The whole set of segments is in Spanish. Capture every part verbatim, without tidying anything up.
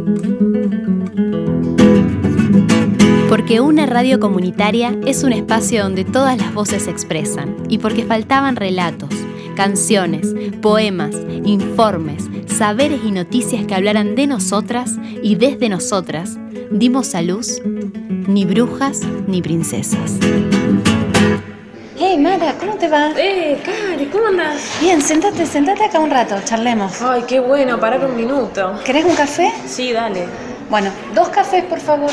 Porque una radio comunitaria es un espacio donde todas las voces se expresan y porque faltaban relatos, canciones, poemas, informes, saberes y noticias que hablaran de nosotras y desde nosotras, dimos a luz ni brujas ni princesas. Hey Mara, ¿cómo te va? Eh, Cari, ¿cómo andás? Bien, sentate, sentate acá un rato, charlemos. Ay, qué bueno, parar un minuto. ¿Querés un café? Sí, dale. Bueno, dos cafés, por favor.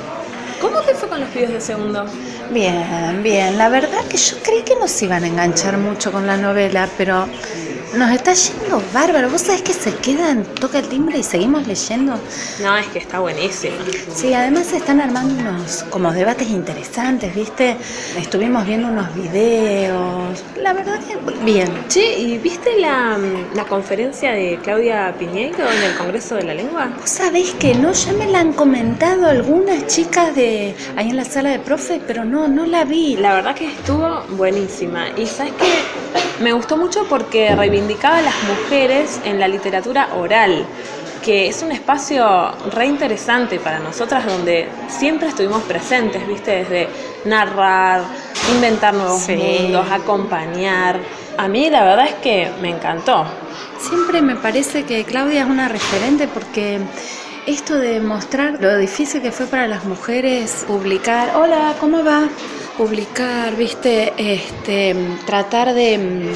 ¿Cómo te fue con los pibes de segundo? Bien, bien. La verdad que yo creí que nos iban a enganchar mucho con la novela, pero nos está yendo bárbaro. ¿Vos sabés que se quedan, toca el timbre y seguimos leyendo? No, es que está buenísima. Sí, además se están armando unos como debates interesantes, ¿viste? Estuvimos viendo unos videos. La verdad que bien. Che, ¿y viste la, la conferencia de Claudia Piñeiro en el Congreso de la Lengua? Vos sabés que no, ya me la han comentado algunas chicas de ahí en la sala de profe, pero no, no la vi. La verdad que estuvo buenísima. Y ¿sabes qué? Me gustó mucho porque reivindicaba a las mujeres en la literatura oral, que es un espacio re interesante para nosotras donde siempre estuvimos presentes, ¿viste? Desde narrar, inventar nuevos sí. mundos, acompañar. A mí la verdad es que me encantó. Siempre me parece que Claudia es una referente porque esto de mostrar lo difícil que fue para las mujeres publicar, hola, ¿cómo va? Publicar, ¿viste? Este, tratar de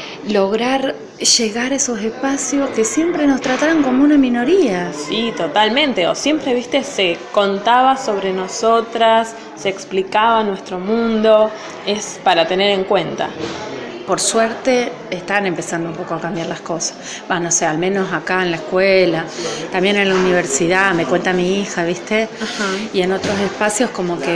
lograr llegar a esos espacios que siempre nos trataron como una minoría. Sí, totalmente. O siempre, viste, se contaba sobre nosotras, se explicaba nuestro mundo. Es para tener en cuenta. Por suerte están empezando un poco a cambiar las cosas. Bueno, no sé, al menos acá en la escuela, también en la universidad, me cuenta mi hija, ¿viste? Ajá. Y en otros espacios como que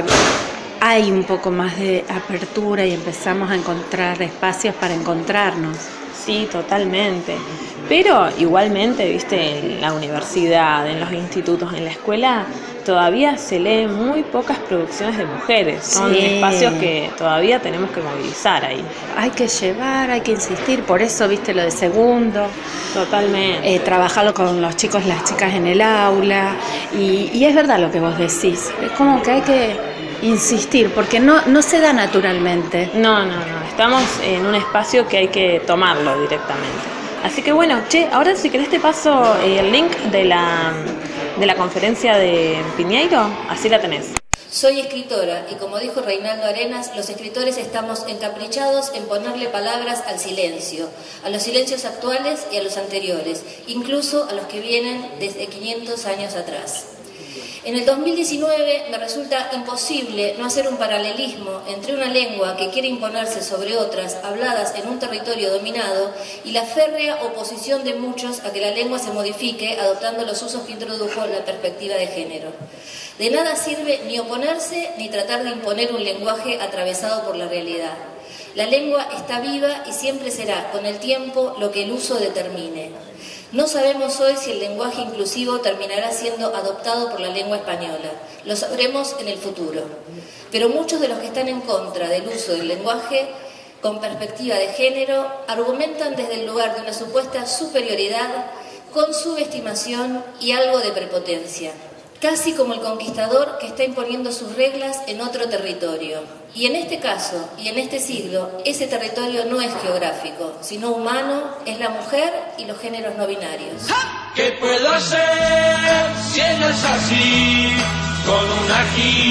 hay un poco más de apertura y empezamos a encontrar espacios para encontrarnos. Sí, totalmente. Pero igualmente, viste, en la universidad, en los institutos, en la escuela, todavía se leen muy pocas producciones de mujeres. Son sí. espacios que todavía tenemos que movilizar ahí. Hay que llevar, hay que insistir, por eso, viste, lo de segundo. Totalmente. Eh, trabajarlo con los chicos y las chicas en el aula. Y, y es verdad lo que vos decís. Es como que hay que insistir, porque no, no se da naturalmente. No, no, no. Estamos en un espacio que hay que tomarlo directamente. Así que bueno, che, ahora si querés te paso eh, el link de la, de la conferencia de Piñeiro, así la tenés. Soy escritora y como dijo Reinaldo Arenas, los escritores estamos encaprichados en ponerle palabras al silencio, a los silencios actuales y a los anteriores, incluso a los que vienen desde quinientos años atrás. En el dos mil diecinueve me resulta imposible no hacer un paralelismo entre una lengua que quiere imponerse sobre otras, habladas en un territorio dominado, y la férrea oposición de muchos a que la lengua se modifique adoptando los usos que introdujo la perspectiva de género. De nada sirve ni oponerse ni tratar de imponer un lenguaje atravesado por la realidad. La lengua está viva y siempre será, con el tiempo, lo que el uso determine. No sabemos hoy si el lenguaje inclusivo terminará siendo adoptado por la lengua española. Lo sabremos en el futuro. Pero muchos de los que están en contra del uso del lenguaje con perspectiva de género argumentan desde el lugar de una supuesta superioridad con subestimación y algo de prepotencia. Casi como el conquistador que está imponiendo sus reglas en otro territorio. Y en este caso, y en este siglo, ese territorio no es geográfico, sino humano, es la mujer y los géneros no binarios. ¿Qué puedo hacer si no es así? Con una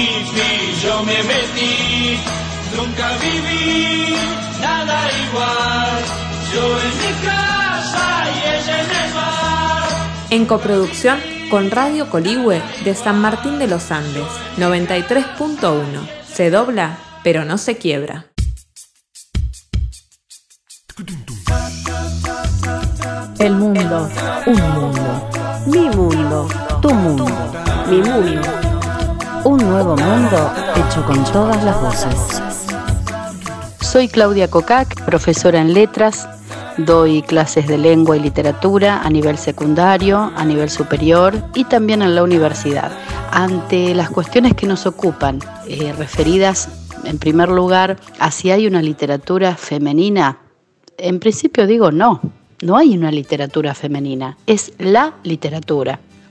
hippie yo me metí, nunca viví nada igual. Yo en mi casa y ella en el mar. En coproducción con Radio Coligüe de San Martín de los Andes, noventa y tres punto uno. Se dobla, pero no se quiebra. El mundo, un mundo. Mi mundo, tu mundo, mi mundo. Un nuevo mundo hecho con todas las voces. Soy Claudia Cocac, profesora en letras. Doy clases de lengua y literatura a nivel secundario, a nivel superior y también en la universidad. Ante las cuestiones que nos ocupan, eh, referidas en primer lugar a si hay una literatura femenina, en principio digo no, no hay una literatura femenina, es la literatura.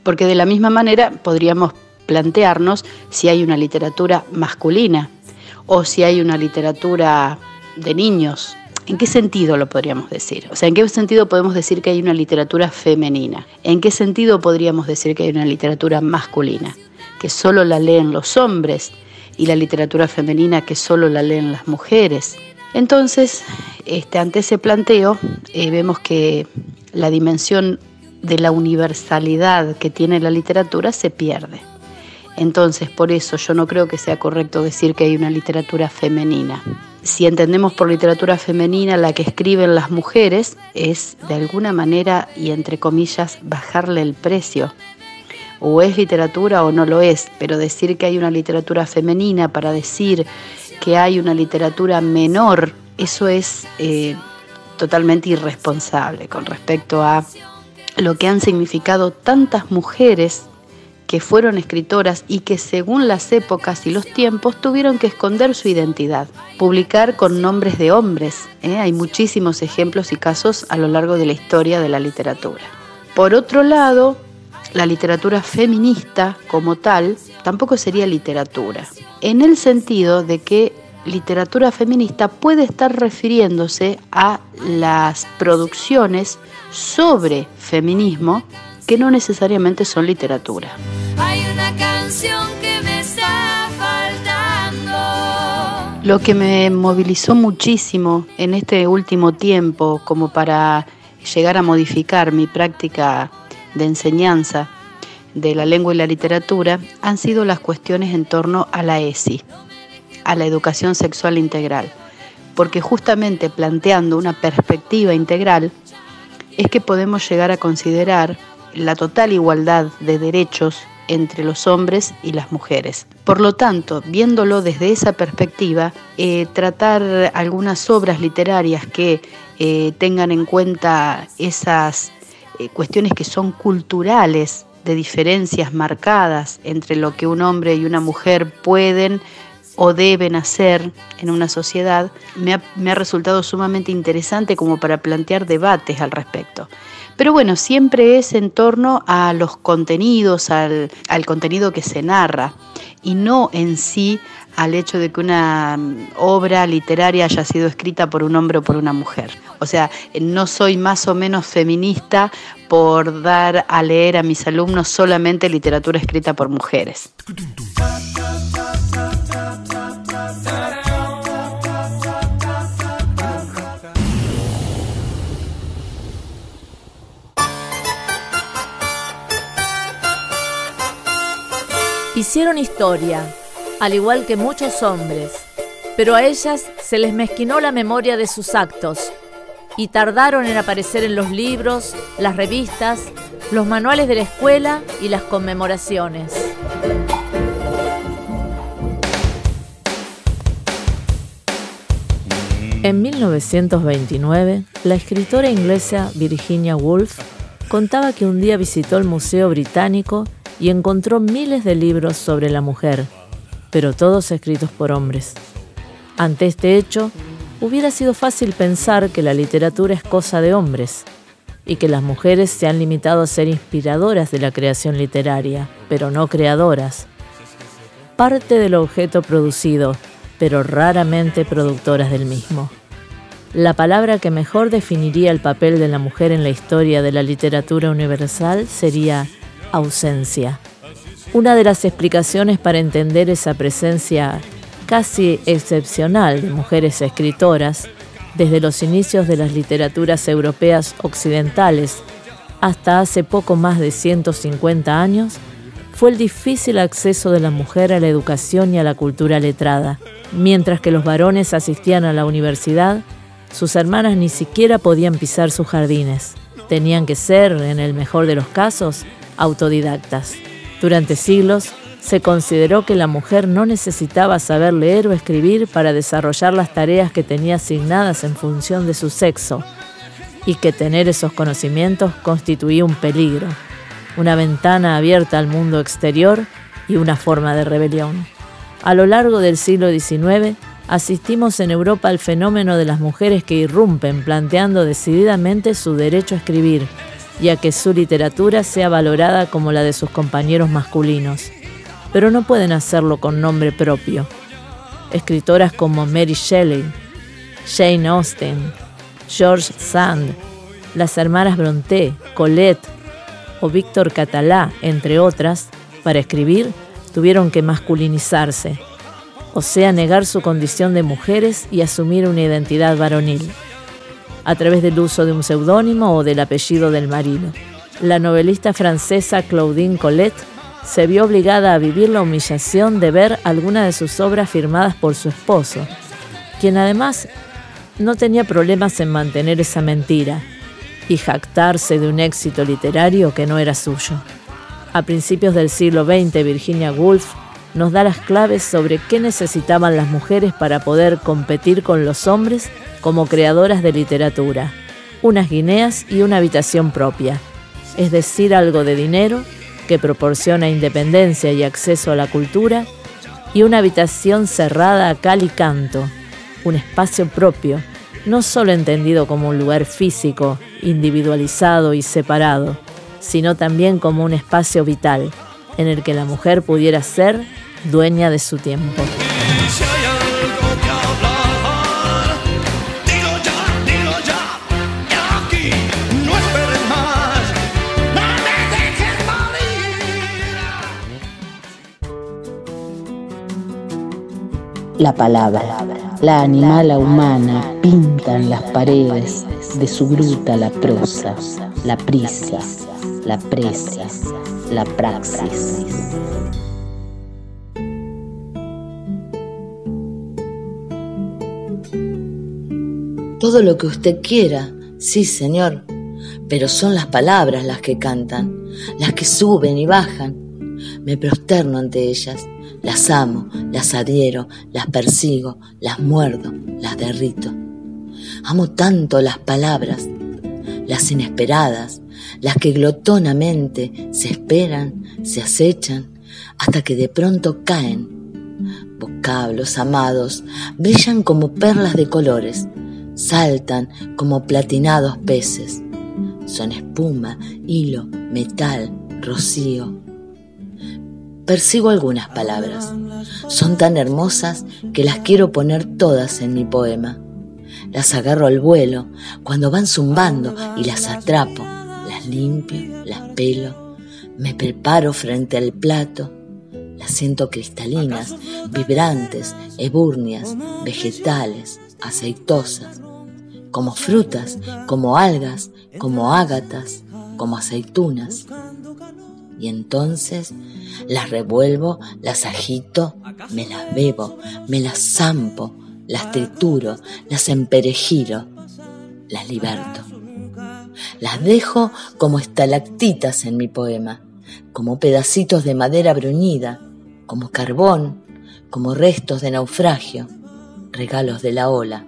Porque de la misma manera podríamos plantearnos si hay una literatura masculina o si hay una literatura de niños. ¿En qué sentido lo podríamos decir? O sea, ¿en qué sentido podemos decir que hay una literatura femenina? ¿En qué sentido podríamos decir que hay una literatura masculina? Que solo la leen los hombres, y la literatura femenina que solo la leen las mujeres. Entonces, este, ante ese planteo, eh, vemos que la dimensión de la universalidad que tiene la literatura se pierde. Entonces, por eso yo no creo que sea correcto decir que hay una literatura femenina. Si entendemos por literatura femenina la que escriben las mujeres, es de alguna manera, y entre comillas, bajarle el precio. O es literatura o no lo es, pero decir que hay una literatura femenina para decir que hay una literatura menor, eso es eh, totalmente irresponsable con respecto a lo que han significado tantas mujeres que fueron escritoras y que según las épocas y los tiempos tuvieron que esconder su identidad, publicar con nombres de hombres. ¿eh? Hay muchísimos ejemplos y casos a lo largo de la historia de la literatura. Por otro lado, la literatura feminista como tal tampoco sería literatura, en el sentido de que literatura feminista puede estar refiriéndose a las producciones sobre feminismo que no necesariamente son literatura. Hay una canción que me está faltando. Lo que me movilizó muchísimo en este último tiempo como para llegar a modificar mi práctica de enseñanza de la lengua y la literatura han sido las cuestiones en torno a la E S I, a la educación sexual integral, porque justamente planteando una perspectiva integral es que podemos llegar a considerar la total igualdad de derechos entre los hombres y las mujeres. Por lo tanto, viéndolo desde esa perspectiva, eh, tratar algunas obras literarias que eh, tengan en cuenta esas eh, cuestiones que son culturales, de diferencias marcadas entre lo que un hombre y una mujer pueden o deben hacer en una sociedad, me ha, me ha resultado sumamente interesante como para plantear debates al respecto. Pero bueno, siempre es en torno a los contenidos, al, al contenido que se narra, y no en sí al hecho de que una obra literaria haya sido escrita por un hombre o por una mujer. O sea, no soy más o menos feminista por dar a leer a mis alumnos solamente literatura escrita por mujeres. Hicieron historia, al igual que muchos hombres, pero a ellas se les mezquinó la memoria de sus actos y tardaron en aparecer en los libros, las revistas, los manuales de la escuela y las conmemoraciones. En mil novecientos veintinueve, la escritora inglesa Virginia Woolf contaba que un día visitó el Museo Británico y encontró miles de libros sobre la mujer, pero todos escritos por hombres. Ante este hecho, hubiera sido fácil pensar que la literatura es cosa de hombres y que las mujeres se han limitado a ser inspiradoras de la creación literaria, pero no creadoras. Parte del objeto producido, pero raramente productoras del mismo. La palabra que mejor definiría el papel de la mujer en la historia de la literatura universal sería ausencia. Una de las explicaciones para entender esa presencia casi excepcional de mujeres escritoras, desde los inicios de las literaturas europeas occidentales hasta hace poco más de ciento cincuenta años, fue el difícil acceso de la mujer a la educación y a la cultura letrada. Mientras que los varones asistían a la universidad, sus hermanas ni siquiera podían pisar sus jardines. Tenían que ser, en el mejor de los casos, autodidactas. Durante siglos, se consideró que la mujer no necesitaba saber leer o escribir para desarrollar las tareas que tenía asignadas en función de su sexo, y que tener esos conocimientos constituía un peligro, una ventana abierta al mundo exterior y una forma de rebelión. A lo largo del siglo diecinueve, asistimos en Europa al fenómeno de las mujeres que irrumpen planteando decididamente su derecho a escribir, y a que su literatura sea valorada como la de sus compañeros masculinos, pero no pueden hacerlo con nombre propio. Escritoras como Mary Shelley, Jane Austen, George Sand, las hermanas Brontë, Colette o Víctor Catalá, entre otras, para escribir tuvieron que masculinizarse, o sea, negar su condición de mujeres y asumir una identidad varonil, a través del uso de un seudónimo o del apellido del marido. La novelista francesa Claudine Colette se vio obligada a vivir la humillación de ver algunas de sus obras firmadas por su esposo, quien además no tenía problemas en mantener esa mentira y jactarse de un éxito literario que no era suyo. A principios del siglo veinte, Virginia Woolf nos da las claves sobre qué necesitaban las mujeres para poder competir con los hombres como creadoras de literatura: unas guineas y una habitación propia, es decir, algo de dinero que proporciona independencia y acceso a la cultura, y una habitación cerrada a cal y canto, un espacio propio, no solo entendido como un lugar físico, individualizado y separado, sino también como un espacio vital, en el que la mujer pudiera ser dueña de su tiempo. La palabra, la animala humana pinta en las paredes de su gruta la prosa, la prisa, la presa, la praxis. Todo lo que usted quiera, sí, señor, pero son las palabras las que cantan, las que suben y bajan. Me prosterno ante ellas, las amo, las adhiero, las persigo, las muerdo, las derrito. Amo tanto las palabras, las inesperadas, las que glotonamente se esperan, se acechan, hasta que de pronto caen. Vocablos amados brillan como perlas de colores, saltan como platinados peces. Son espuma, hilo, metal, rocío. Persigo algunas palabras. Son tan hermosas que las quiero poner todas en mi poema. Las agarro al vuelo cuando van zumbando y las atrapo, las limpio, las pelo, me preparo frente al plato, las siento cristalinas, vibrantes, ebúrneas, vegetales, aceitosas, como frutas, como algas, como ágatas, como aceitunas. Y entonces las revuelvo, las agito, me las bebo, me las zampo, las trituro, las emperejiro, las liberto. Las dejo como estalactitas en mi poema, como pedacitos de madera bruñida, como carbón, como restos de naufragio, regalos de la ola.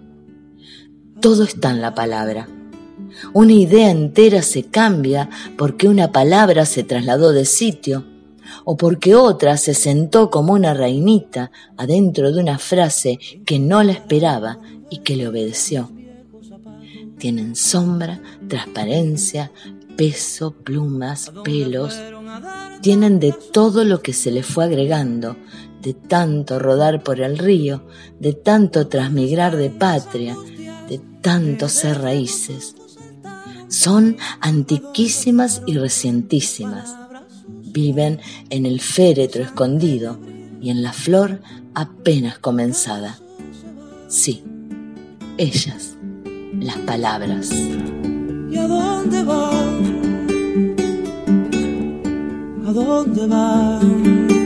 Todo está en la palabra. Una idea entera se cambia porque una palabra se trasladó de sitio, o porque otra se sentó como una reinita adentro de una frase que no la esperaba y que le obedeció. Tienen sombra, transparencia, peso, plumas, pelos. Tienen de todo lo que se le fue agregando, de tanto rodar por el río, de tanto transmigrar de patria, de tanto ser raíces. Son antiquísimas y recientísimas. Viven en el féretro escondido y en la flor apenas comenzada. Sí, ellas, las palabras. ¿Y a dónde van? ¿A dónde van?